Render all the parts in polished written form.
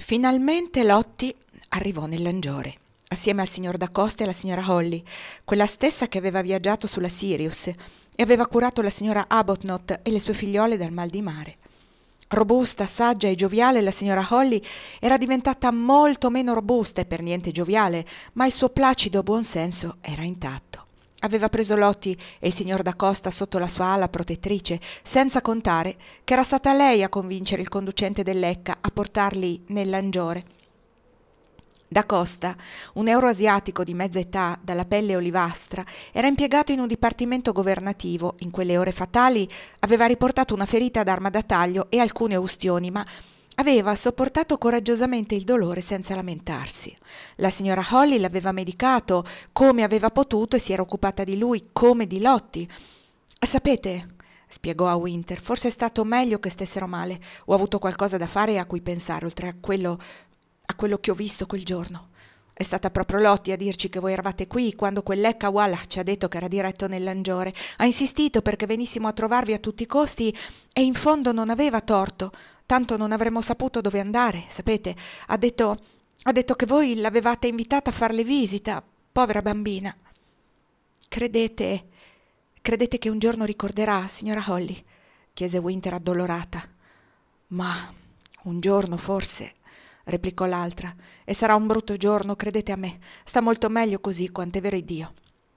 Finalmente Lottie arrivò nel Langiore, assieme al signor D'Acosta e alla signora Holly, quella stessa che aveva viaggiato sulla Sirius e aveva curato la signora Arbuthnot e le sue figliole dal mal di mare. Robusta, saggia e gioviale, la signora Holly era diventata molto meno robusta e per niente gioviale, ma il suo placido buonsenso era intatto. Aveva preso Lottie e il signor D'Acosta sotto la sua ala protettrice, senza contare che era stata lei a convincere il conducente del Lecca a portarli nel Langiore. D'Acosta, un euroasiatico di mezza età, dalla pelle olivastra, era impiegato in un dipartimento governativo. In quelle ore fatali aveva riportato una ferita ad arma da taglio e alcune ustioni, ma aveva sopportato coraggiosamente il dolore senza lamentarsi. La signora Holly l'aveva medicato come aveva potuto e si era occupata di lui come di Lottie. «Sapete», spiegò a Winter, «forse è stato meglio che stessero male. Ho avuto qualcosa da fare e a cui pensare, oltre a quello che ho visto quel giorno. È stata proprio Lottie a dirci che voi eravate qui quando quel Lecca Wallah ci ha detto che era diretto nel Langiore. Ha insistito perché venissimo a trovarvi a tutti i costi e in fondo non aveva torto, tanto non avremmo saputo dove andare, sapete. Ha detto che voi l'avevate invitata a farle visita, povera bambina». Credete che un giorno ricorderà, signora Holly?» chiese Winter addolorata. «Ma un giorno forse», replicò l'altra, «e sarà un brutto giorno, credete a me. Sta molto meglio così, quant'è vero Dio».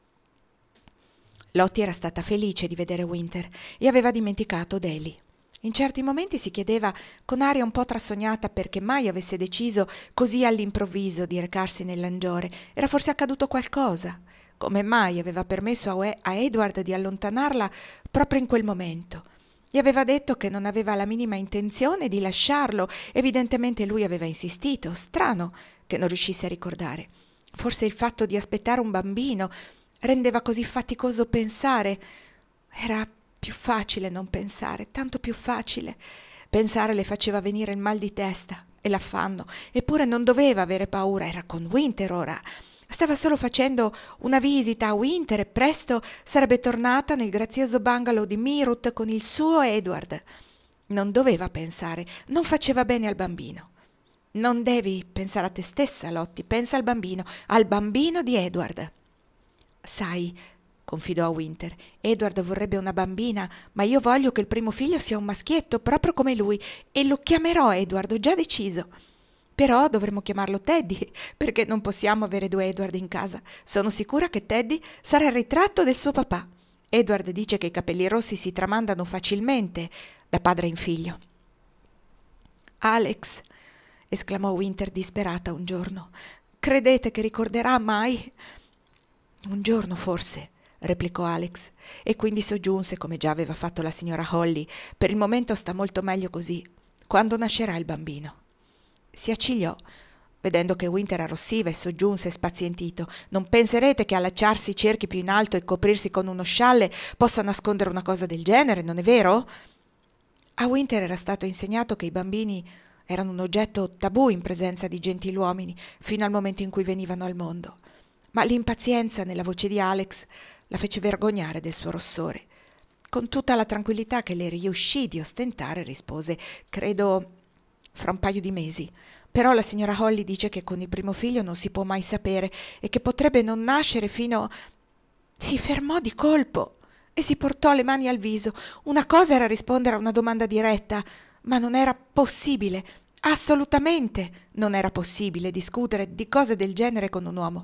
Lottie era stata felice di vedere Winter e aveva dimenticato Deli. In certi momenti si chiedeva, con aria un po' trasognata, perché mai avesse deciso così all'improvviso di recarsi nel Langiore. Era forse accaduto qualcosa? Come mai aveva permesso a Edward di allontanarla proprio in quel momento? Gli aveva detto che non aveva la minima intenzione di lasciarlo. Evidentemente lui aveva insistito. Strano che non riuscisse a ricordare. Forse il fatto di aspettare un bambino rendeva così faticoso pensare. Era più facile non pensare, tanto più facile. Pensare le faceva venire il mal di testa e l'affanno. Eppure non doveva avere paura, era con Winter ora. Stava solo facendo una visita a Winter e presto sarebbe tornata nel grazioso bungalow di Meerut con il suo Edward. Non doveva pensare, non faceva bene al bambino. «Non devi pensare a te stessa, Lottie, pensa al bambino di Edward». «Sai», confidò a Winter, «Edward vorrebbe una bambina, ma io voglio che il primo figlio sia un maschietto, proprio come lui, e lo chiamerò Edward, ho già deciso. Però dovremmo chiamarlo Teddy, perché non possiamo avere due Edward in casa. Sono sicura che Teddy sarà il ritratto del suo papà. Edward dice che i capelli rossi si tramandano facilmente da padre in figlio». «Alex», esclamò Winter disperata un giorno, «credete che ricorderà mai?» «Un giorno forse», replicò Alex, e quindi soggiunse, come già aveva fatto la signora Holly, «per il momento sta molto meglio così. Quando nascerà il bambino?» Si accigliò, vedendo che Winter arrossiva, e soggiunse spazientito: «Non penserete che allacciarsi i cerchi più in alto e coprirsi con uno scialle possa nascondere una cosa del genere, non è vero?» A Winter era stato insegnato che i bambini erano un oggetto tabù in presenza di gentiluomini fino al momento in cui venivano al mondo, ma l'impazienza nella voce di Alex la fece vergognare del suo rossore. Con tutta la tranquillità che le riuscì di ostentare rispose: «Credo fra un paio di mesi. Però la signora Holly dice che con il primo figlio non si può mai sapere e che potrebbe non nascere fino...» Si fermò di colpo e si portò le mani al viso. Una cosa era rispondere a una domanda diretta, ma non era possibile, assolutamente non era possibile discutere di cose del genere con un uomo.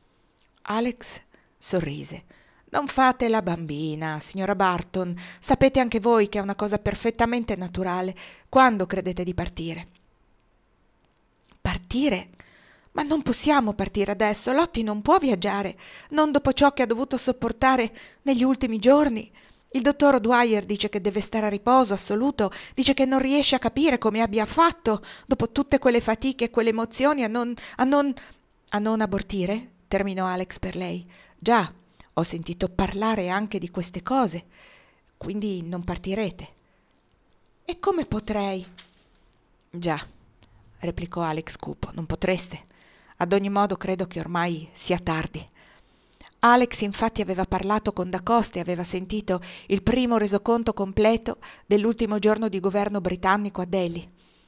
Alex sorrise. «Non fate la bambina, signora Barton. Sapete anche voi che è una cosa perfettamente naturale. Quando credete di partire?» «Partire? Ma non possiamo partire adesso. Lottie non può viaggiare, non dopo ciò che ha dovuto sopportare negli ultimi giorni. Il dottor O'Dwyer dice che deve stare a riposo assoluto, dice che non riesce a capire come abbia fatto, dopo tutte quelle fatiche e quelle emozioni, a non abortire?» terminò Alex per lei. «Già, ho sentito parlare anche di queste cose. Quindi non partirete?» «E come potrei?» «Già», replicò Alex cupo, «non potreste. Ad ogni modo credo che ormai sia tardi». Alex infatti aveva parlato con D'Acosta e aveva sentito il primo resoconto completo dell'ultimo giorno di governo britannico a Delhi.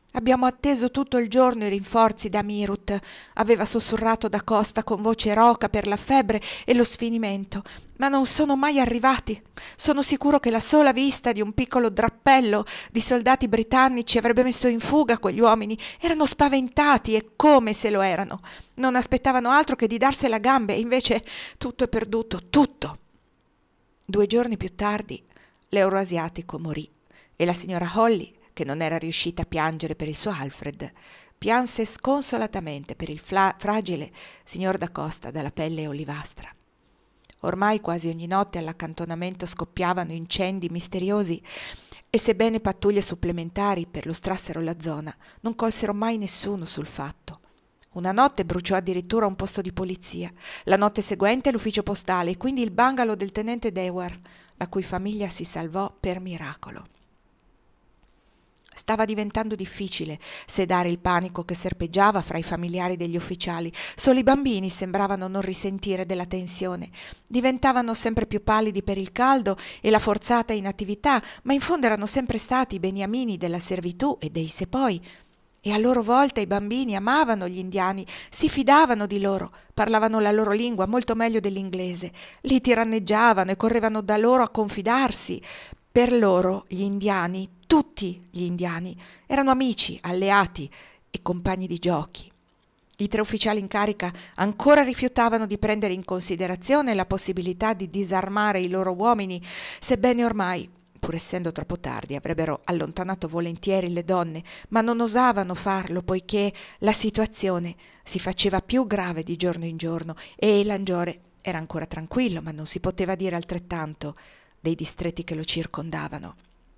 Abbiamo atteso tutto il giorno i rinforzi da Mirut, aveva sussurrato da Costa con voce roca per la febbre e lo sfinimento, ma non sono mai arrivati. Sono sicuro che la sola vista di un piccolo drappello di soldati britannici avrebbe messo in fuga quegli uomini. Erano spaventati e come se lo erano. Non aspettavano altro che di darsela a gambe e invece tutto è perduto, tutto. 2 giorni più tardi l'euroasiatico morì e la signora Holly, che non era riuscita a piangere per il suo Alfred, pianse sconsolatamente per il fragile signor da Costa dalla pelle olivastra. Ormai quasi ogni notte all'accantonamento scoppiavano incendi misteriosi e sebbene pattuglie supplementari perlustrassero la zona, non colsero mai nessuno sul fatto. Una notte bruciò addirittura un posto di polizia, la notte seguente l'ufficio postale e quindi il bungalow del tenente Dewar, la cui famiglia si salvò per miracolo. Stava diventando difficile sedare il panico che serpeggiava fra i familiari degli ufficiali. Solo i bambini sembravano non risentire della tensione. Diventavano sempre più pallidi per il caldo e la forzata inattività, ma in fondo erano sempre stati i beniamini della servitù e dei sepoi. E a loro volta i bambini amavano gli indiani, si fidavano di loro, parlavano la loro lingua molto meglio dell'inglese, li tiranneggiavano e correvano da loro a confidarsi. Per loro gli indiani, tutti gli indiani, erano amici, alleati e compagni di giochi. I 3 ufficiali in carica ancora rifiutavano di prendere in considerazione la possibilità di disarmare i loro uomini, sebbene ormai, pur essendo troppo tardi, avrebbero allontanato volentieri le donne, ma non osavano farlo poiché la situazione si faceva più grave di giorno in giorno e Langiore era ancora tranquillo, ma non si poteva dire altrettanto dei distretti che lo circondavano.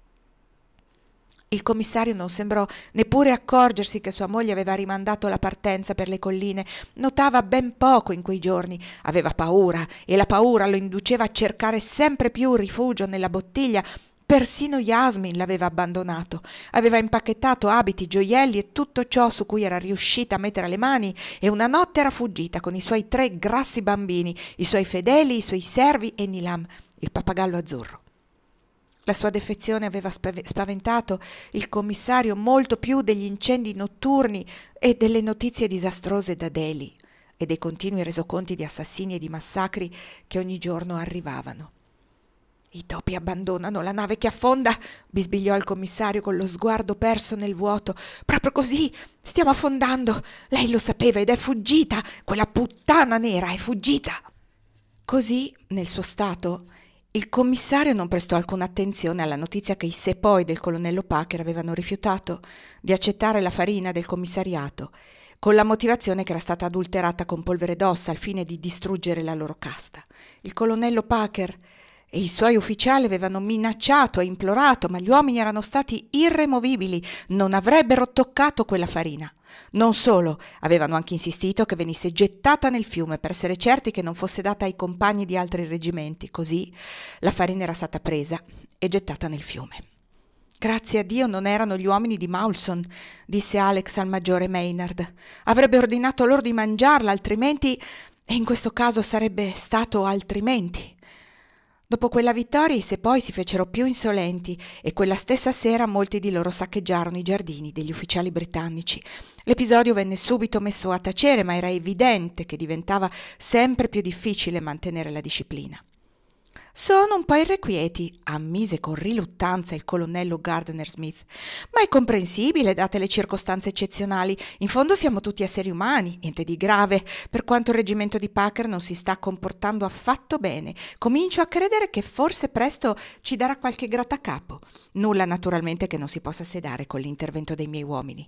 Il commissario non sembrò neppure accorgersi che sua moglie aveva rimandato la partenza per le colline. Notava ben poco in quei giorni, aveva paura e la paura lo induceva a cercare sempre più rifugio nella bottiglia. Persino Yasmin l'aveva abbandonato, aveva impacchettato abiti, gioielli e tutto ciò su cui era riuscita a mettere le mani e una notte era fuggita con i suoi 3 grassi bambini, i suoi fedeli, i suoi servi e Nilam, il pappagallo azzurro. La sua defezione aveva spaventato il commissario molto più degli incendi notturni e delle notizie disastrose da Delhi e dei continui resoconti di assassini e di massacri che ogni giorno arrivavano. «I topi abbandonano la nave che affonda», bisbigliò il commissario con lo sguardo perso nel vuoto. «Proprio così, stiamo affondando. Lei lo sapeva ed è fuggita. Quella puttana nera è fuggita». Così, nel suo stato, il commissario non prestò alcuna attenzione alla notizia che i sepoi del colonnello Packer avevano rifiutato di accettare la farina del commissariato, con la motivazione che era stata adulterata con polvere d'ossa al fine di distruggere la loro casta. Il colonnello Packer e i suoi ufficiali avevano minacciato e implorato, ma gli uomini erano stati irremovibili, non avrebbero toccato quella farina. Non solo, avevano anche insistito che venisse gettata nel fiume per essere certi che non fosse data ai compagni di altri reggimenti. Così la farina era stata presa e gettata nel fiume. «Grazie a Dio non erano gli uomini di Maulson», disse Alex al maggiore Maynard. «Avrebbe ordinato loro di mangiarla, altrimenti, e in questo caso sarebbe stato altrimenti». Dopo quella vittoria i sepoi si fecero più insolenti e quella stessa sera molti di loro saccheggiarono i giardini degli ufficiali britannici. L'episodio venne subito messo a tacere, ma era evidente che diventava sempre più difficile mantenere la disciplina. «Sono un po' irrequieti», ammise con riluttanza il colonnello Gardner Smith, «ma è comprensibile date le circostanze eccezionali. In fondo siamo tutti esseri umani, niente di grave. Per quanto il reggimento di Packer non si sta comportando affatto bene, comincio a credere che forse presto ci darà qualche grattacapo. Nulla naturalmente che non si possa sedare con l'intervento dei miei uomini».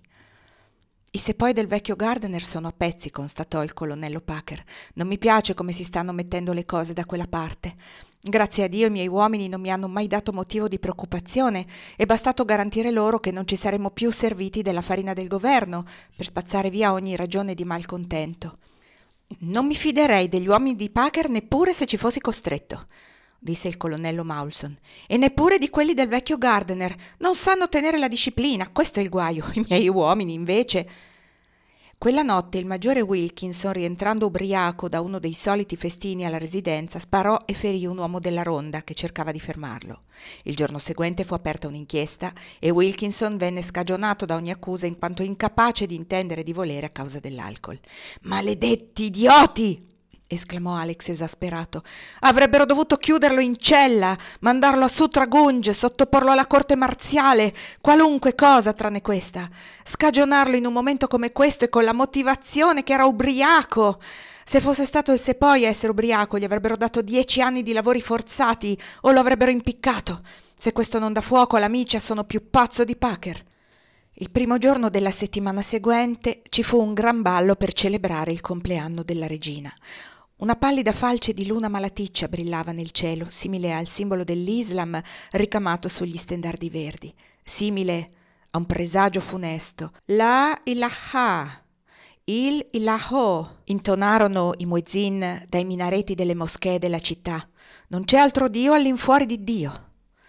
«I sepoi del vecchio Gardner sono a pezzi», constatò il colonnello Packer. «Non mi piace come si stanno mettendo le cose da quella parte. Grazie a Dio i miei uomini non mi hanno mai dato motivo di preoccupazione. È bastato garantire loro che non ci saremmo più serviti della farina del governo per spazzare via ogni ragione di malcontento. Non mi fiderei degli uomini di Packer neppure se ci fossi costretto», disse il colonnello Maulson, «e neppure di quelli del vecchio Gardner. Non sanno tenere la disciplina, questo è il guaio. I miei uomini, invece...» Quella notte il maggiore Wilkinson, rientrando ubriaco da uno dei soliti festini alla residenza, sparò e ferì un uomo della ronda che cercava di fermarlo. Il giorno seguente fu aperta un'inchiesta e Wilkinson venne scagionato da ogni accusa in quanto incapace di intendere e di volere a causa dell'alcol. «Maledetti idioti!» esclamò Alex esasperato. «Avrebbero dovuto chiuderlo in cella, mandarlo a Sutragunj, sottoporlo alla corte marziale, qualunque cosa tranne questa. Scagionarlo in un momento come questo e con la motivazione che era ubriaco. Se fosse stato il Sepoy a essere ubriaco, gli avrebbero dato 10 anni di lavori forzati o lo avrebbero impiccato. Se questo non dà fuoco alla miccia, sono più pazzo di Packer». Il primo giorno della settimana seguente ci fu un gran ballo per celebrare il compleanno della regina. Una pallida falce di luna malaticcia brillava nel cielo, simile al simbolo dell'Islam ricamato sugli stendardi verdi, simile a un presagio funesto. «La ilaha, il ilaho», intonarono i muezzin dai minareti delle moschee della città. «Non c'è altro Dio all'infuori di Dio».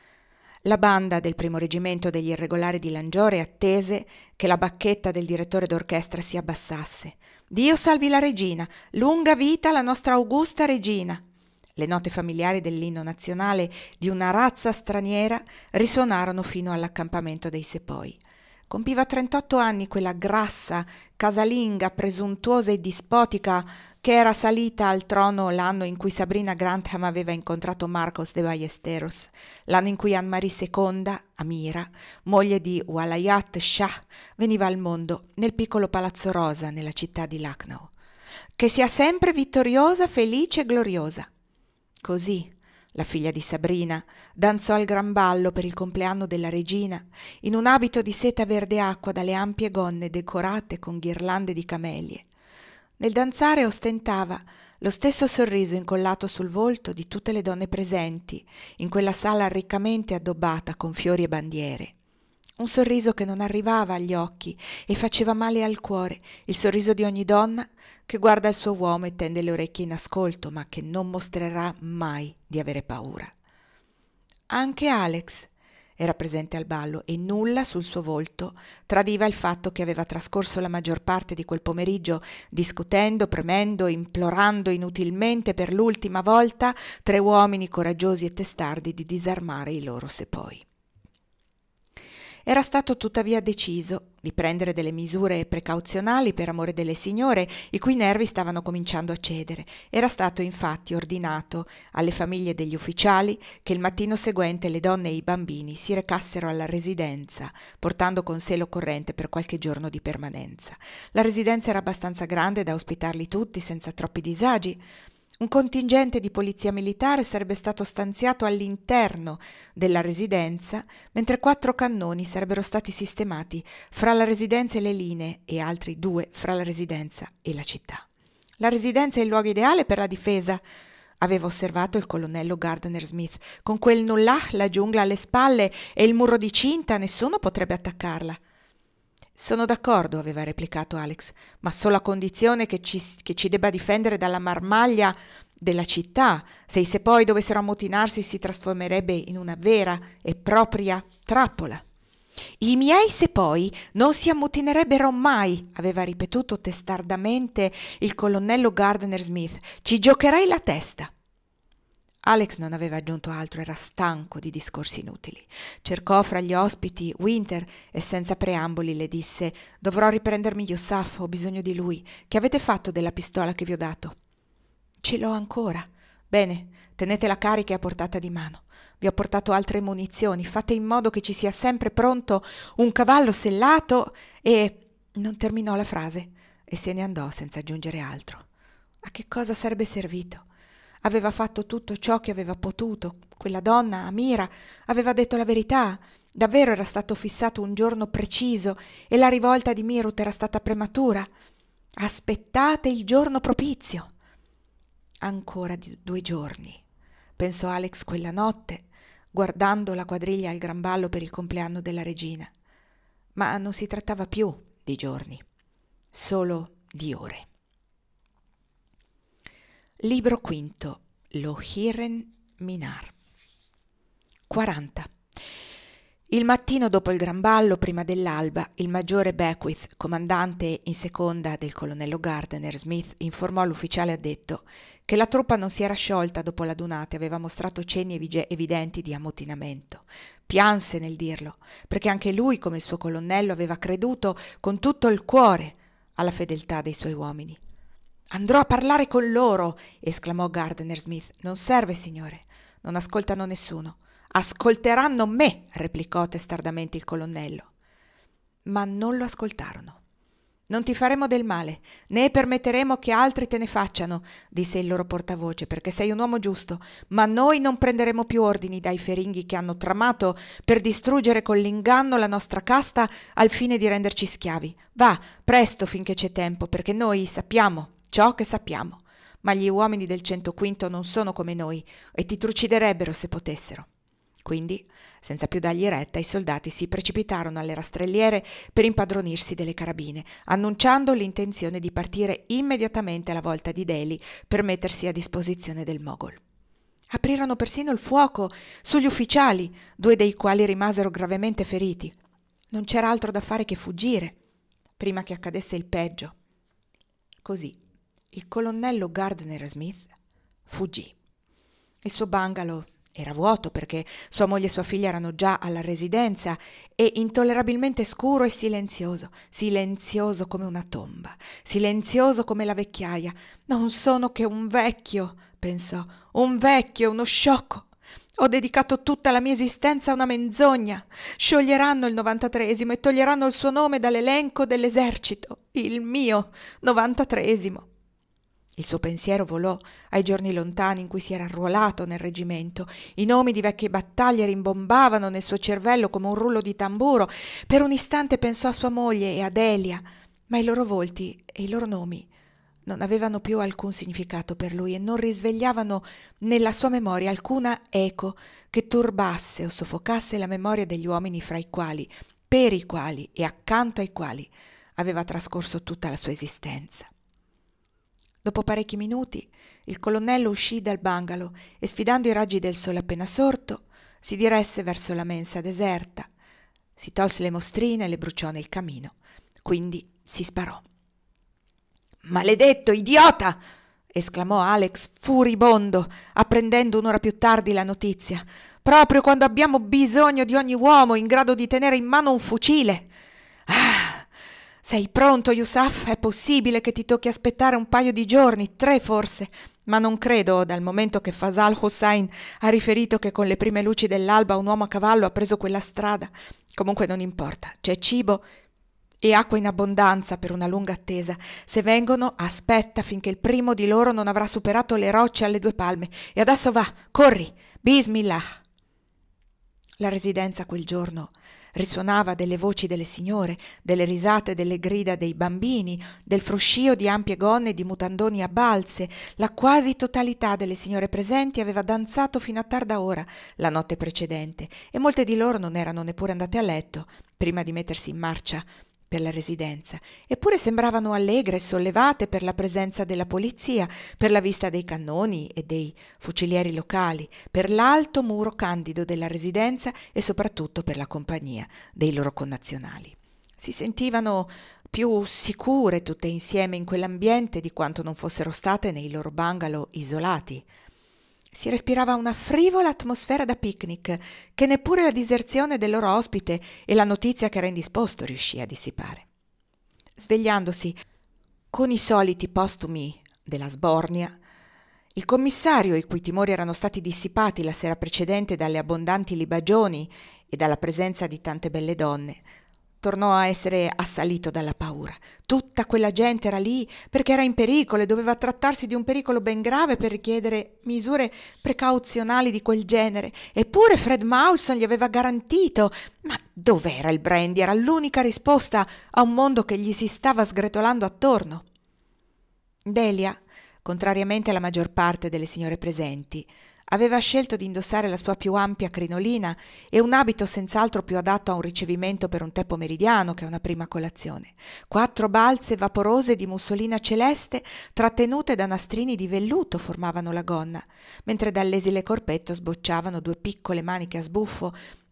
La banda del primo reggimento degli irregolari di Langiore attese che la bacchetta del direttore d'orchestra si abbassasse. «Dio salvi la regina! Lunga vita alla nostra augusta regina!» Le note familiari dell'inno nazionale di una razza straniera risuonarono fino all'accampamento dei Sepoy. Compiva 38 anni quella grassa, casalinga, presuntuosa e dispotica che era salita al trono l'anno in cui Sabrina Grantham aveva incontrato Marcos de Ballesteros, l'anno in cui Anne-Marie II, Amira, moglie di Walayat Shah, veniva al mondo nel piccolo palazzo rosa nella città di Lucknow. «Che sia sempre vittoriosa, felice e gloriosa». Così la figlia di Sabrina danzò al gran ballo per il compleanno della regina in un abito di seta verde acqua dalle ampie gonne decorate con ghirlande di camelie. Nel danzare ostentava lo stesso sorriso incollato sul volto di tutte le donne presenti in quella sala riccamente addobbata con fiori e bandiere. Un sorriso che non arrivava agli occhi e faceva male al cuore, il sorriso di ogni donna che guarda il suo uomo e tende le orecchie in ascolto, ma che non mostrerà mai di avere paura. Anche Alex era presente al ballo e nulla sul suo volto tradiva il fatto che aveva trascorso la maggior parte di quel pomeriggio discutendo, premendo, implorando inutilmente per l'ultima volta 3 uomini coraggiosi e testardi di disarmare i loro Sepoy. Era stato tuttavia deciso di prendere delle misure precauzionali per amore delle signore, i cui nervi stavano cominciando a cedere. Era stato infatti ordinato alle famiglie degli ufficiali che il mattino seguente le donne e i bambini si recassero alla residenza, portando con sé l'occorrente per qualche giorno di permanenza. La residenza era abbastanza grande da ospitarli tutti senza troppi disagi. Un contingente di polizia militare sarebbe stato stanziato all'interno della residenza, mentre 4 cannoni sarebbero stati sistemati fra la residenza e le linee e altri 2 fra la residenza e la città. La residenza è il luogo ideale per la difesa, aveva osservato il colonnello Gardner Smith. Con quel nullah, la giungla alle spalle e il muro di cinta, nessuno potrebbe attaccarla. «Sono d'accordo», aveva replicato Alex, «ma solo a condizione che ci debba difendere dalla marmaglia della città. Se i Sepoy dovessero ammutinarsi si trasformerebbe in una vera e propria trappola». «I miei Sepoy non si ammutinerebbero mai», aveva ripetuto testardamente il colonnello Gardner Smith. «Ci giocherei la testa». Alex non aveva aggiunto altro, era stanco di discorsi inutili. Cercò fra gli ospiti Winter e senza preamboli le disse: «Dovrò riprendermi Yusuf, ho bisogno di lui. Che avete fatto della pistola che vi ho dato?» «Ce l'ho ancora». «Bene, tenetela carica e a portata di mano. Vi ho portato altre munizioni, fate in modo che ci sia sempre pronto un cavallo sellato e...» Non terminò la frase e se ne andò senza aggiungere altro. A che cosa sarebbe servito? Aveva fatto tutto ciò che aveva potuto. Quella donna, Amira, aveva detto la verità. Davvero era stato fissato un giorno preciso e la rivolta di Mirut era stata prematura. Aspettate il giorno propizio. Ancora 2 giorni, pensò Alex quella notte, guardando la quadriglia al gran ballo per il compleanno della regina. Ma non si trattava più di giorni, solo di ore. Libro V. Lo Hiren Minar. 40. Il mattino dopo il gran ballo, prima dell'alba, il maggiore Beckwith, comandante in seconda del colonnello Gardner Smith, informò l'ufficiale addetto che la truppa non si era sciolta dopo la dunata e aveva mostrato cenni evidenti di ammutinamento. Pianse nel dirlo, perché anche lui, come il suo colonnello, aveva creduto con tutto il cuore alla fedeltà dei suoi uomini. «Andrò a parlare con loro!» esclamò Gardner Smith. «Non serve, signore, non ascoltano nessuno». «Ascolteranno me!» replicò testardamente il colonnello. Ma non lo ascoltarono. «Non ti faremo del male, né permetteremo che altri te ne facciano», disse il loro portavoce, «perché sei un uomo giusto, ma noi non prenderemo più ordini dai feringhi che hanno tramato per distruggere con l'inganno la nostra casta al fine di renderci schiavi. Va, presto finché c'è tempo, perché noi sappiamo ciò che sappiamo, ma gli uomini del 105 non sono come noi e ti truciderebbero se potessero». Quindi, senza più dargli retta, i soldati si precipitarono alle rastrelliere per impadronirsi delle carabine, annunciando l'intenzione di partire immediatamente alla volta di Delhi per mettersi a disposizione del Mogol. Aprirono persino il fuoco sugli ufficiali, 2 dei quali rimasero gravemente feriti. Non c'era altro da fare che fuggire, prima che accadesse il peggio. Così il colonnello Gardner Smith fuggì. Il suo bungalow era vuoto perché sua moglie e sua figlia erano già alla residenza e intollerabilmente scuro e silenzioso come una tomba, silenzioso come la vecchiaia. «Non sono che un vecchio», pensò, «un vecchio, uno sciocco. Ho dedicato tutta la mia esistenza a una menzogna. Scioglieranno il 93esimo e toglieranno il suo nome dall'elenco dell'esercito, il mio 93esimo». Il suo pensiero volò ai giorni lontani in cui si era arruolato nel reggimento. I nomi di vecchie battaglie rimbombavano nel suo cervello come un rullo di tamburo. Per un istante pensò a sua moglie e a Delia, ma i loro volti e i loro nomi non avevano più alcun significato per lui e non risvegliavano nella sua memoria alcuna eco che turbasse o soffocasse la memoria degli uomini fra i quali, per i quali e accanto ai quali aveva trascorso tutta la sua esistenza. Dopo parecchi minuti il colonnello uscì dal bungalow e, sfidando i raggi del sole appena sorto, si diresse verso la mensa deserta. Si tolse le mostrine e le bruciò nel camino. Quindi si sparò. «Maledetto idiota!» esclamò Alex furibondo, apprendendo un'ora più tardi la notizia. «Proprio quando abbiamo bisogno di ogni uomo in grado di tenere in mano un fucile! Ah! Sei pronto, Yusuf? È possibile che ti tocchi aspettare un paio di giorni, 3 forse, ma non credo, dal momento che Fasal Hussain ha riferito che con le prime luci dell'alba un uomo a cavallo ha preso quella strada. Comunque non importa, c'è cibo e acqua in abbondanza per una lunga attesa. Se vengono, aspetta finché il primo di loro non avrà superato le rocce alle 2 palme. E adesso va, corri, bismillah!» La residenza quel giorno risuonava delle voci delle signore, delle risate, delle grida dei bambini, del fruscio di ampie gonne e di mutandoni a balze. La quasi totalità delle signore presenti aveva danzato fino a tarda ora la notte precedente e molte di loro non erano neppure andate a letto prima di mettersi in marcia per la residenza, eppure sembravano allegre e sollevate per la presenza della polizia, per la vista dei cannoni e dei fucilieri locali, per l'alto muro candido della residenza e soprattutto per la compagnia dei loro connazionali. Si sentivano più sicure tutte insieme in quell'ambiente di quanto non fossero state nei loro bungalow isolati. Si respirava una frivola atmosfera da picnic che neppure la diserzione del loro ospite e la notizia che era indisposto riuscì a dissipare. Svegliandosi con i soliti postumi della sbornia, il commissario, i cui timori erano stati dissipati la sera precedente dalle abbondanti libagioni e dalla presenza di tante belle donne, tornò a essere assalito dalla paura. Tutta quella gente era lì perché era in pericolo e doveva trattarsi di un pericolo ben grave per richiedere misure precauzionali di quel genere. Eppure Fred Maulson gli aveva garantito. Ma dov'era il brandy? Era l'unica risposta a un mondo che gli si stava sgretolando attorno. Delia, contrariamente alla maggior parte delle signore presenti, aveva scelto di indossare la sua più ampia crinolina e un abito senz'altro più adatto a un ricevimento per un tè pomeridiano che a una prima colazione. 4 balze vaporose di mussolina celeste trattenute da nastrini di velluto formavano la gonna, mentre dall'esile corpetto sbocciavano 2 piccole maniche a sbuffo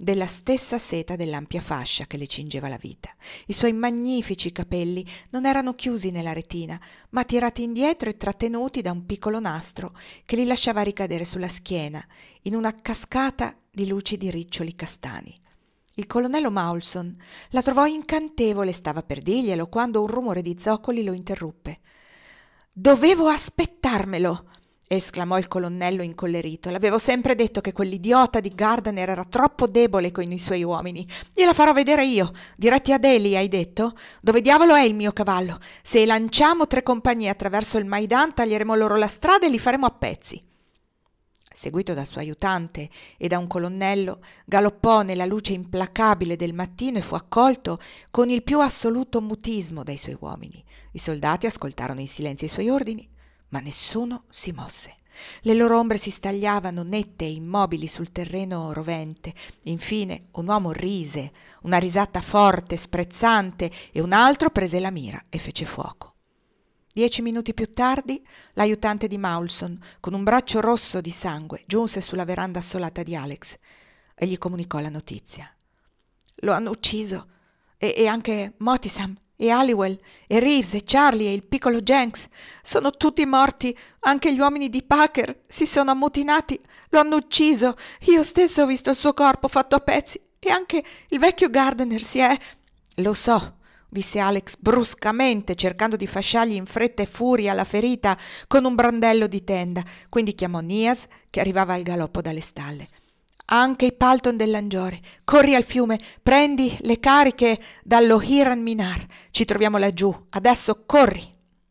della stessa seta dell'ampia fascia che le cingeva la vita. I suoi magnifici capelli non erano chiusi nella retina, ma tirati indietro e trattenuti da un piccolo nastro che li lasciava ricadere sulla schiena in una cascata di lucidi riccioli castani. Il colonnello Maulson la trovò incantevole e stava per dirglielo quando un rumore di zoccoli lo interruppe. «Dovevo aspettarmelo!» esclamò il colonnello incollerito. «L'avevo sempre detto che quell'idiota di Gardner era troppo debole con i suoi uomini. Gliela farò vedere io. Diretti a Delhi, hai detto? Dove diavolo è il mio cavallo? Se lanciamo 3 compagnie attraverso il Maidan, taglieremo loro la strada e li faremo a pezzi». Seguito dal suo aiutante e da un colonnello, galoppò nella luce implacabile del mattino e fu accolto con il più assoluto mutismo dai suoi uomini. I soldati ascoltarono in silenzio i suoi ordini, ma nessuno si mosse. Le loro ombre si stagliavano nette e immobili sul terreno rovente. Infine un uomo rise, una risata forte, sprezzante, e un altro prese la mira e fece fuoco. 10 minuti più tardi, l'aiutante di Maulson, con un braccio rosso di sangue, giunse sulla veranda assolata di Alex e gli comunicò la notizia. «Lo hanno ucciso, e anche Mottisam, e Halliwell, e Reeves, e Charlie, e il piccolo Jenks. Sono tutti morti, anche gli uomini di Packer si sono ammutinati, lo hanno ucciso. Io stesso ho visto il suo corpo fatto a pezzi, e anche il vecchio Gardner si è...» «Lo so», disse Alex bruscamente, cercando di fasciargli in fretta e furia la ferita con un brandello di tenda. Quindi chiamò Nias, che arrivava al galoppo dalle stalle. «Anche i Palton dell'Angiore. Corri al fiume, prendi le cariche dallo Hiran Minar. Ci troviamo laggiù. Adesso corri!»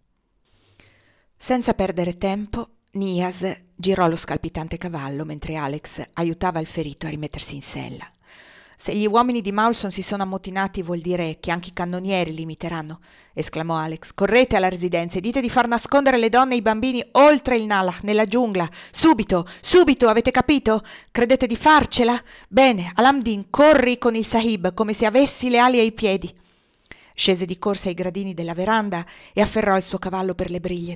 Senza perdere tempo, Nias girò lo scalpitante cavallo mentre Alex aiutava il ferito a rimettersi in sella. «Se gli uomini di Maulson si sono ammutinati, vuol dire che anche i cannonieri li imiteranno», esclamò Alex. «Correte alla residenza e dite di far nascondere le donne e i bambini oltre il Nalach, nella giungla. Subito, subito, avete capito? Credete di farcela? Bene, Alamdin, corri con il Sahib come se avessi le ali ai piedi». Scese di corsa ai gradini della veranda e afferrò il suo cavallo per le briglie.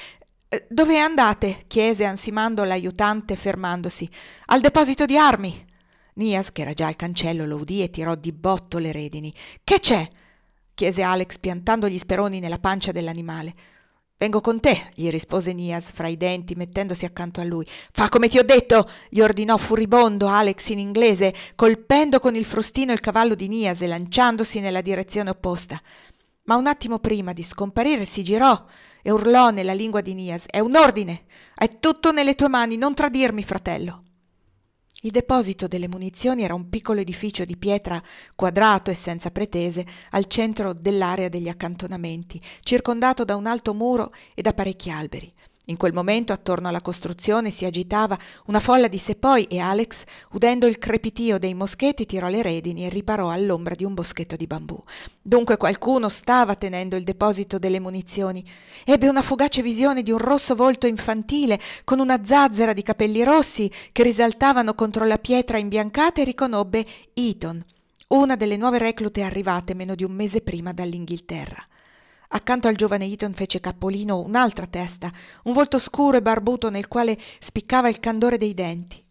«Dove andate?» chiese ansimando l'aiutante fermandosi. «Al deposito di armi». Nias, che era già al cancello, lo udì e tirò di botto le redini. «Che c'è?» chiese Alex, piantando gli speroni nella pancia dell'animale. «Vengo con te», gli rispose Nias fra i denti, mettendosi accanto a lui. «Fa come ti ho detto», gli ordinò furibondo Alex in inglese, colpendo con il frustino il cavallo di Nias e lanciandosi nella direzione opposta. Ma un attimo prima di scomparire si girò e urlò nella lingua di Nias: «È un ordine! È tutto nelle tue mani, non tradirmi, fratello!» Il deposito delle munizioni era un piccolo edificio di pietra quadrato e senza pretese al centro dell'area degli accantonamenti, circondato da un alto muro e da parecchi alberi. In quel momento attorno alla costruzione si agitava una folla di seppoi e Alex, udendo il crepitio dei moschetti, tirò le redini e riparò all'ombra di un boschetto di bambù. Dunque qualcuno stava tenendo il deposito delle munizioni. Ebbe una fugace visione di un rosso volto infantile con una zazzera di capelli rossi che risaltavano contro la pietra imbiancata e riconobbe Eaton, una delle nuove reclute arrivate meno di un mese prima dall'Inghilterra. Accanto al giovane Eaton fece capolino un'altra testa, un volto scuro e barbuto nel quale spiccava il candore dei denti.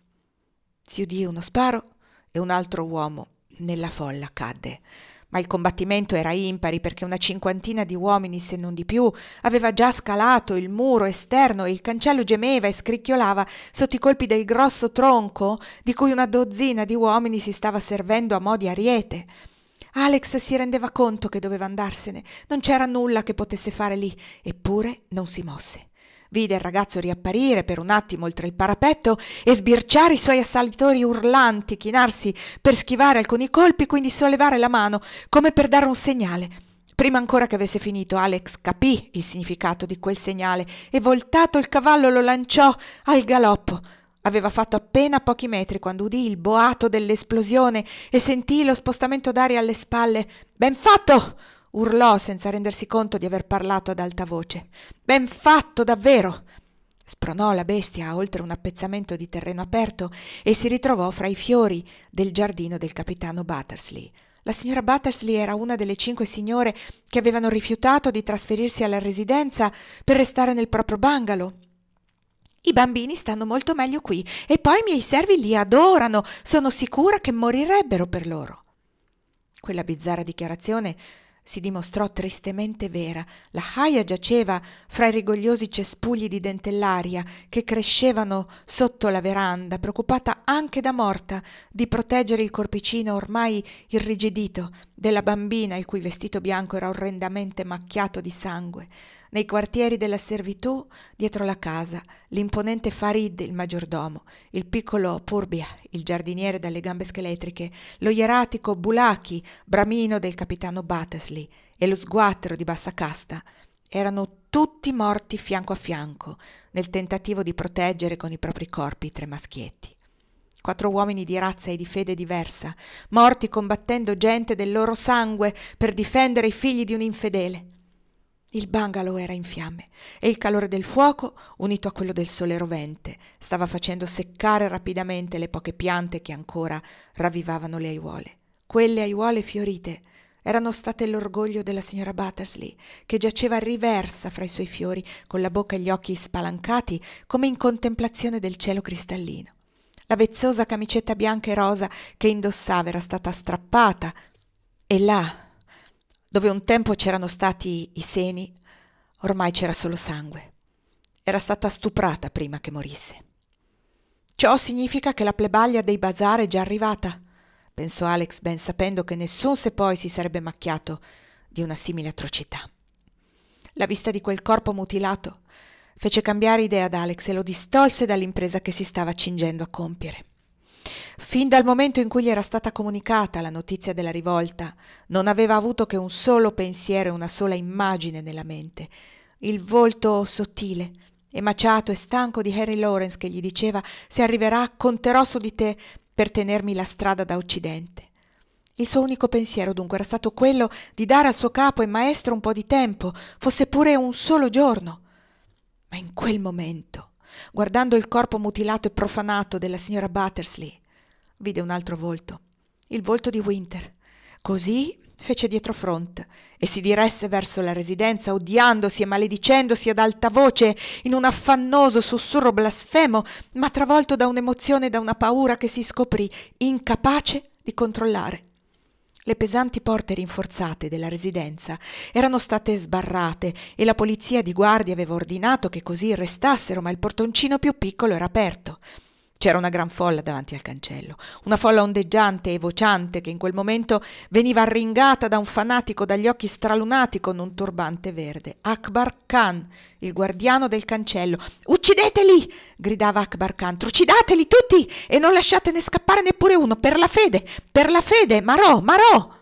Si udì uno sparo e un altro uomo nella folla cadde. Ma il combattimento era impari perché una cinquantina di uomini, se non di più, aveva già scalato il muro esterno e il cancello gemeva e scricchiolava sotto i colpi del grosso tronco di cui una dozzina di uomini si stava servendo a mo' di ariete. Alex si rendeva conto che doveva andarsene, non c'era nulla che potesse fare lì, eppure non si mosse. Vide il ragazzo riapparire per un attimo oltre il parapetto e sbirciare i suoi assalitori urlanti, chinarsi per schivare alcuni colpi, quindi sollevare la mano come per dare un segnale. Prima ancora che avesse finito, Alex capì il significato di quel segnale e, voltato il cavallo, lo lanciò al galoppo. Aveva fatto appena pochi metri quando udì il boato dell'esplosione e sentì lo spostamento d'aria alle spalle. «Ben fatto!» urlò senza rendersi conto di aver parlato ad alta voce. «Ben fatto, davvero!» Spronò la bestia oltre un appezzamento di terreno aperto e si ritrovò fra i fiori del giardino del capitano Battersley. La signora Battersley era una delle 5 signore che avevano rifiutato di trasferirsi alla residenza per restare nel proprio bungalow. I bambini stanno molto meglio qui e poi i miei servi li adorano. Sono sicura che morirebbero per loro». Quella bizzarra dichiarazione si dimostrò tristemente vera. La Haia giaceva fra i rigogliosi cespugli di dentellaria che crescevano sotto la veranda, preoccupata anche da morta di proteggere il corpicino ormai irrigidito della bambina, il cui vestito bianco era orrendamente macchiato di sangue. Nei quartieri della servitù, dietro la casa, l'imponente Farid, il maggiordomo, il piccolo Purbia, il giardiniere dalle gambe scheletriche, lo ieratico Bulaki, bramino del capitano Battersley, e lo sguattero di bassa casta, erano tutti morti fianco a fianco, nel tentativo di proteggere con i propri corpi i 3 maschietti. 4 uomini di razza e di fede diversa, morti combattendo gente del loro sangue per difendere i figli di un infedele. Il bungalow era in fiamme e il calore del fuoco, unito a quello del sole rovente, stava facendo seccare rapidamente le poche piante che ancora ravvivavano le aiuole. Quelle aiuole fiorite erano state l'orgoglio della signora Battersley, che giaceva riversa fra i suoi fiori, con la bocca e gli occhi spalancati come in contemplazione del cielo cristallino. La vezzosa camicetta bianca e rosa che indossava era stata strappata e là, dove un tempo c'erano stati i seni, ormai c'era solo sangue. Era stata stuprata prima che morisse. «Ciò significa che la plebaglia dei bazar è già arrivata», pensò Alex, ben sapendo che nessun se poi si sarebbe macchiato di una simile atrocità. La vista di quel corpo mutilato fece cambiare idea ad Alex e lo distolse dall'impresa che si stava accingendo a compiere. Fin dal momento in cui gli era stata comunicata la notizia della rivolta, non aveva avuto che un solo pensiero e una sola immagine nella mente: il volto sottile, emaciato e stanco di Henry Lawrence che gli diceva: «Se arriverà, conterò su di te per tenermi la strada da Occidente». Il suo unico pensiero dunque era stato quello di dare al suo capo e maestro un po' di tempo, fosse pure un solo giorno. Ma in quel momento, guardando il corpo mutilato e profanato della signora Battersley, vide un altro volto, il volto di Winter. Così fece dietrofront e si diresse verso la residenza, odiandosi e maledicendosi ad alta voce in un affannoso sussurro blasfemo, ma travolto da un'emozione e da una paura che si scoprì incapace di controllare. Le pesanti porte rinforzate della residenza erano state sbarrate e la polizia di guardia aveva ordinato che così restassero, ma il portoncino più piccolo era aperto. C'era una gran folla davanti al cancello, una folla ondeggiante e vociante che in quel momento veniva arringata da un fanatico dagli occhi stralunati con un turbante verde. Akbar Khan, il guardiano del cancello. «Uccideteli!» gridava Akbar Khan. «Trucidateli tutti e non lasciatene scappare neppure uno! Per la fede! Marò, Marò!»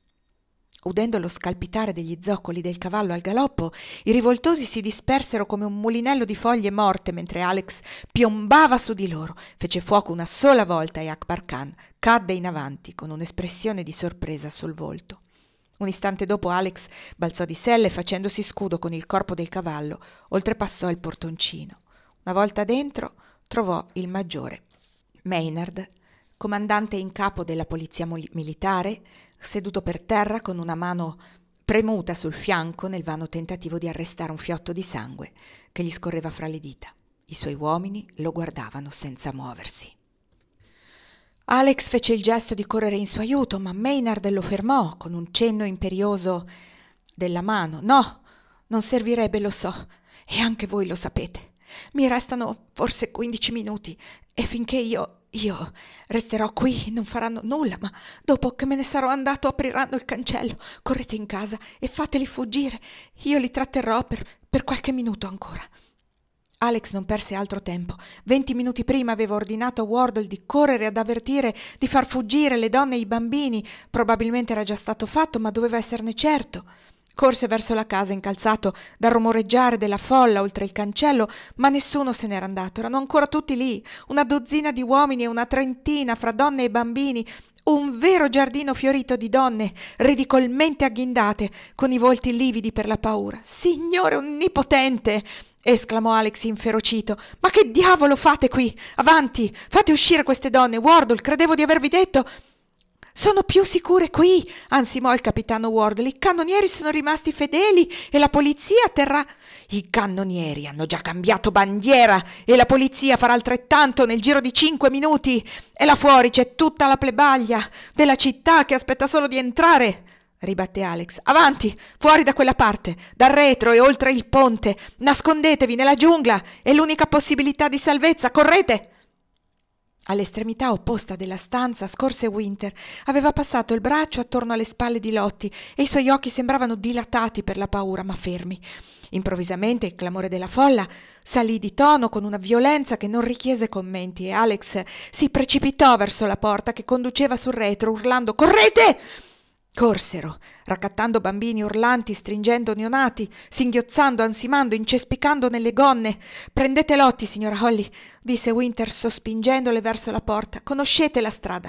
Udendo lo scalpitare degli zoccoli del cavallo al galoppo, i rivoltosi si dispersero come un mulinello di foglie morte mentre Alex piombava su di loro. Fece fuoco una sola volta e Akbar Khan cadde in avanti con un'espressione di sorpresa sul volto. Un istante dopo Alex balzò di sella e facendosi scudo con il corpo del cavallo oltrepassò il portoncino. Una volta dentro trovò il maggiore Maynard, comandante in capo della polizia militare, seduto per terra con una mano premuta sul fianco nel vano tentativo di arrestare un fiotto di sangue che gli scorreva fra le dita. I suoi uomini lo guardavano senza muoversi. Alex fece il gesto di correre in suo aiuto, ma Maynard lo fermò con un cenno imperioso della mano. «No, non servirebbe, lo so, e anche voi lo sapete. Mi restano forse 15 minuti e finché io resterò qui, non faranno nulla, ma dopo che me ne sarò andato apriranno il cancello. Correte in casa e fateli fuggire. Io li tratterrò per qualche minuto ancora». Alex non perse altro tempo. 20 minuti prima aveva ordinato a Wardle di correre ad avvertire di far fuggire le donne e i bambini. Probabilmente era già stato fatto, ma doveva esserne certo. Corse verso la casa incalzato dal rumoreggiare della folla oltre il cancello, ma nessuno se n'era andato. Erano ancora tutti lì, una dozzina di uomini e una trentina fra donne e bambini, un vero giardino fiorito di donne ridicolmente agghindate, con i volti lividi per la paura. «Signore onnipotente!» esclamò Alex inferocito. «Ma che diavolo fate qui? Avanti, fate uscire queste donne! Wardle, credevo di avervi detto...» Sono più sicure qui, ansimò il capitano Wardley. I cannonieri sono rimasti fedeli e la polizia terrà... I cannonieri hanno già cambiato bandiera e la polizia farà altrettanto nel giro di 5 minuti. E là fuori c'è tutta la plebaglia della città che aspetta solo di entrare, ribatté Alex. Avanti, fuori da quella parte, dal retro e oltre il ponte. Nascondetevi nella giungla, è l'unica possibilità di salvezza. Correte! All'estremità opposta della stanza scorse Winter. Aveva passato il braccio attorno alle spalle di Lottie e i suoi occhi sembravano dilatati per la paura, ma fermi. Improvvisamente il clamore della folla salì di tono con una violenza che non richiese commenti e Alex si precipitò verso la porta che conduceva sul retro, urlando «Correte!». Corsero, raccattando bambini urlanti, stringendo neonati, singhiozzando, ansimando, incespicando nelle gonne. «Prendete Lottie, signora Holly», disse Winter sospingendole verso la porta. «Conoscete la strada».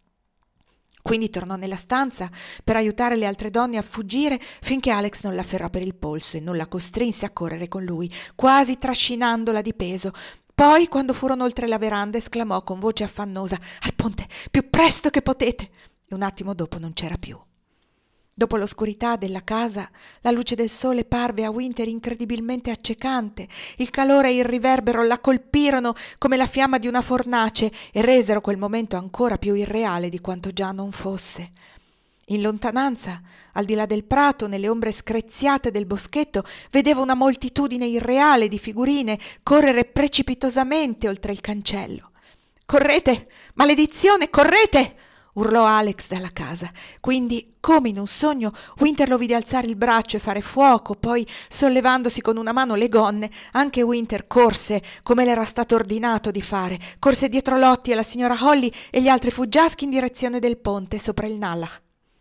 Quindi tornò nella stanza per aiutare le altre donne a fuggire finché Alex non l'afferrò per il polso e non la costrinse a correre con lui, quasi trascinandola di peso. Poi, quando furono oltre la veranda, esclamò con voce affannosa: «Al ponte, più presto che potete!» E un attimo dopo non c'era più. Dopo l'oscurità della casa, la luce del sole parve a Winter incredibilmente accecante. Il calore e il riverbero la colpirono come la fiamma di una fornace e resero quel momento ancora più irreale di quanto già non fosse. In lontananza, al di là del prato, nelle ombre screziate del boschetto, vedeva una moltitudine irreale di figurine correre precipitosamente oltre il cancello. «Correte! Maledizione, correte!» urlò Alex dalla casa. Quindi, come in un sogno, Winter lo vide alzare il braccio e fare fuoco, poi, sollevandosi con una mano le gonne, anche Winter corse, come le era stato ordinato di fare. Corse dietro Lottie e la signora Holly e gli altri fuggiaschi in direzione del ponte sopra il Nallah.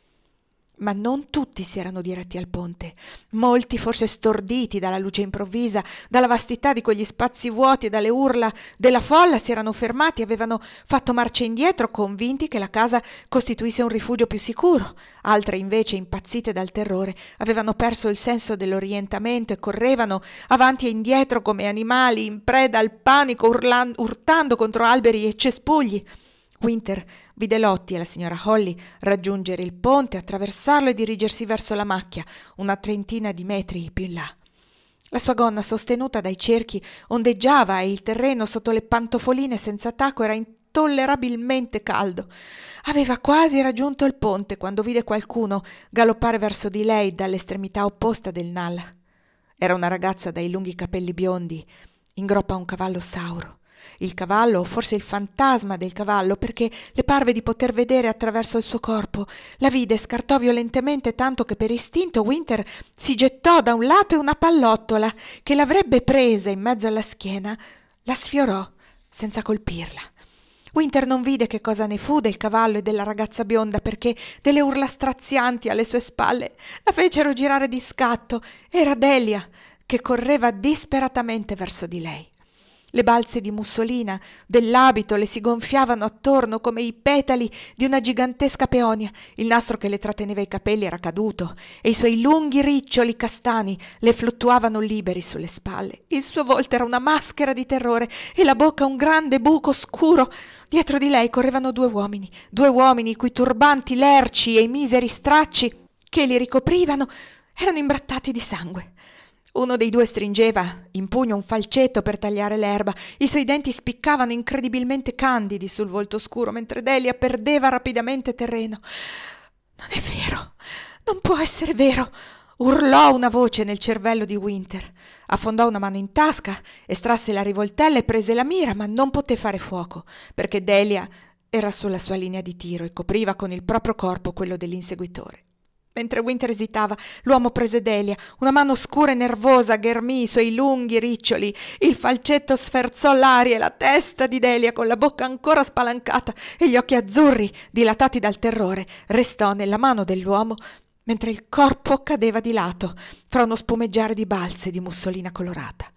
Ma non tutti si erano diretti al ponte. Molti, forse storditi dalla luce improvvisa, dalla vastità di quegli spazi vuoti e dalle urla della folla, si erano fermati e avevano fatto marcia indietro, convinti che la casa costituisse un rifugio più sicuro. Altre, invece, impazzite dal terrore, avevano perso il senso dell'orientamento e correvano avanti e indietro come animali in preda al panico, urtando contro alberi e cespugli. Winter vide Lottie e la signora Holly raggiungere il ponte, attraversarlo e dirigersi verso la macchia, una trentina di metri più in là. La sua gonna, sostenuta dai cerchi, ondeggiava e il terreno sotto le pantofoline senza tacco era intollerabilmente caldo. Aveva quasi raggiunto il ponte quando vide qualcuno galoppare verso di lei dall'estremità opposta del Nallah. Era una ragazza dai lunghi capelli biondi, in groppa a un cavallo sauro. Il cavallo, o forse il fantasma del cavallo, perché le parve di poter vedere attraverso il suo corpo. La vide e scartò violentemente, tanto che per istinto Winter si gettò da un lato e una pallottola che l'avrebbe presa in mezzo alla schiena la sfiorò senza colpirla. Winter non vide che cosa ne fu del cavallo e della ragazza bionda, perché delle urla strazianti alle sue spalle la fecero girare di scatto. Era Delia, che correva disperatamente verso di lei. Le balze di mussolina dell'abito le si gonfiavano attorno come i petali di una gigantesca peonia. Il nastro che le tratteneva i capelli era caduto e i suoi lunghi riccioli castani le fluttuavano liberi sulle spalle. Il suo volto era una maschera di terrore e la bocca un grande buco scuro. Dietro di lei correvano due uomini i cui turbanti lerci e i miseri stracci che li ricoprivano erano imbrattati di sangue. Uno dei due stringeva in pugno un falcetto per tagliare l'erba. I suoi denti spiccavano incredibilmente candidi sul volto scuro, mentre Delia perdeva rapidamente terreno. «Non è vero! Non può essere vero!» urlò una voce nel cervello di Winter. Affondò una mano in tasca, estrasse la rivoltella e prese la mira, ma non poté fare fuoco, perché Delia era sulla sua linea di tiro e copriva con il proprio corpo quello dell'inseguitore. Mentre Winter esitava, l'uomo prese Delia. Una mano scura e nervosa ghermì i suoi lunghi riccioli. Il falcetto sferzò l'aria e la testa di Delia, con la bocca ancora spalancata e gli occhi azzurri dilatati dal terrore, restò nella mano dell'uomo, mentre il corpo cadeva di lato fra uno spumeggiare di balze di mussolina colorata.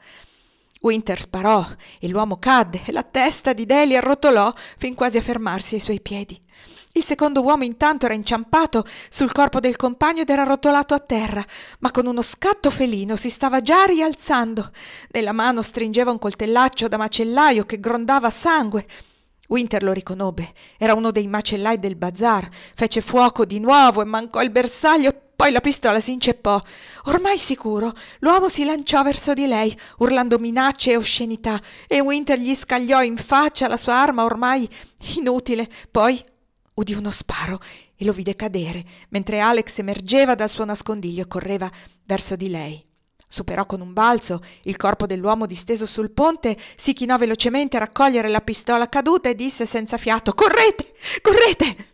Winter sparò e l'uomo cadde e la testa di Delia rotolò fin quasi a fermarsi ai suoi piedi. Il secondo uomo intanto era inciampato sul corpo del compagno ed era rotolato a terra, ma con uno scatto felino si stava già rialzando. Nella mano stringeva un coltellaccio da macellaio che grondava sangue. Winter lo riconobbe, era uno dei macellai del bazar, fece fuoco di nuovo e mancò il bersaglio, poi la pistola si inceppò. Ormai sicuro, l'uomo si lanciò verso di lei, urlando minacce e oscenità, e Winter gli scagliò in faccia la sua arma ormai inutile. Poi udì uno sparo e lo vide cadere, mentre Alex emergeva dal suo nascondiglio e correva verso di lei. Superò con un balzo il corpo dell'uomo disteso sul ponte, si chinò velocemente a raccogliere la pistola caduta e disse senza fiato: «Correte! Correte!»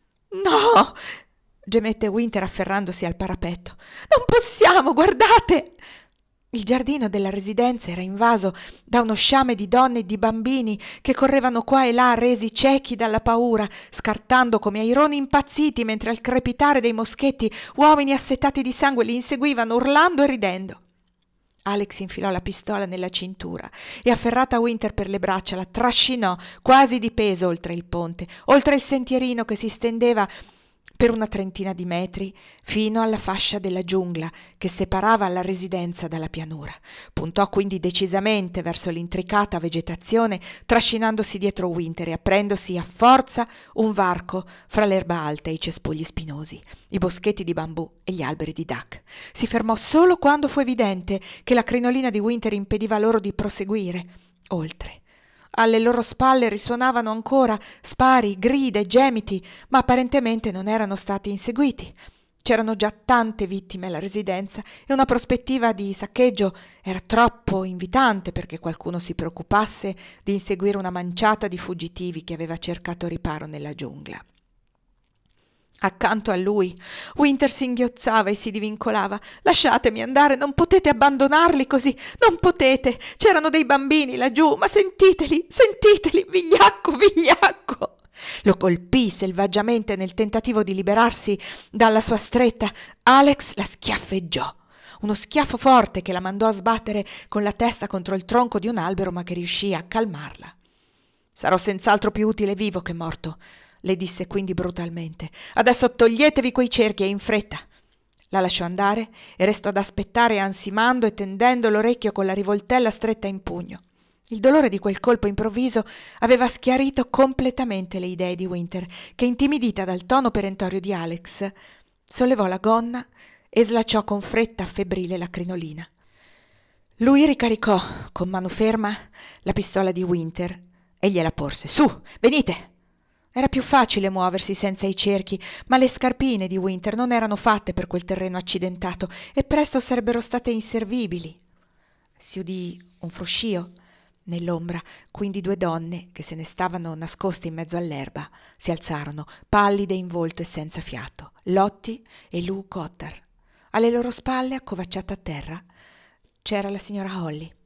«No!» gemette Winter afferrandosi al parapetto. «Non possiamo, guardate!» Il giardino della residenza era invaso da uno sciame di donne e di bambini che correvano qua e là resi ciechi dalla paura, scartando come aironi impazziti, mentre al crepitare dei moschetti uomini assetati di sangue li inseguivano urlando e ridendo. Alex infilò la pistola nella cintura e, afferrata Winter per le braccia, la trascinò quasi di peso oltre il ponte, oltre il sentierino che si stendeva per una trentina di metri fino alla fascia della giungla che separava la residenza dalla pianura. Puntò quindi decisamente verso l'intricata vegetazione, trascinandosi dietro Winter e aprendosi a forza un varco fra l'erba alta e i cespugli spinosi, i boschetti di bambù e gli alberi di dac. Si fermò solo quando fu evidente che la crinolina di Winter impediva loro di proseguire oltre. Alle loro spalle risuonavano ancora spari, grida e gemiti, ma apparentemente non erano stati inseguiti. C'erano già tante vittime alla residenza e una prospettiva di saccheggio era troppo invitante perché qualcuno si preoccupasse di inseguire una manciata di fuggitivi che aveva cercato riparo nella giungla. Accanto a lui Winter singhiozzava e si divincolava. «Lasciatemi andare, non potete abbandonarli così, non potete! C'erano dei bambini laggiù, ma sentiteli, sentiteli, vigliacco, vigliacco!» Lo colpì selvaggiamente nel tentativo di liberarsi dalla sua stretta. Alex la schiaffeggiò. Uno schiaffo forte che la mandò a sbattere con la testa contro il tronco di un albero, ma che riuscì a calmarla. «Sarò senz'altro più utile vivo che morto», le disse quindi brutalmente. «Adesso toglietevi quei cerchi e in fretta!» La lasciò andare e restò ad aspettare ansimando e tendendo l'orecchio con la rivoltella stretta in pugno. Il dolore di quel colpo improvviso aveva schiarito completamente le idee di Winter, che, intimidita dal tono perentorio di Alex, sollevò la gonna e slacciò con fretta febbrile la crinolina. Lui ricaricò con mano ferma la pistola di Winter e gliela porse. «Su, venite!» Era più facile muoversi senza i cerchi, ma le scarpine di Winter non erano fatte per quel terreno accidentato e presto sarebbero state inservibili. Si udì un fruscio nell'ombra, quindi due donne che se ne stavano nascoste in mezzo all'erba si alzarono, pallide in volto e senza fiato, Lottie e Lou Cotter. Alle loro spalle, accovacciata a terra, c'era la signora Holly.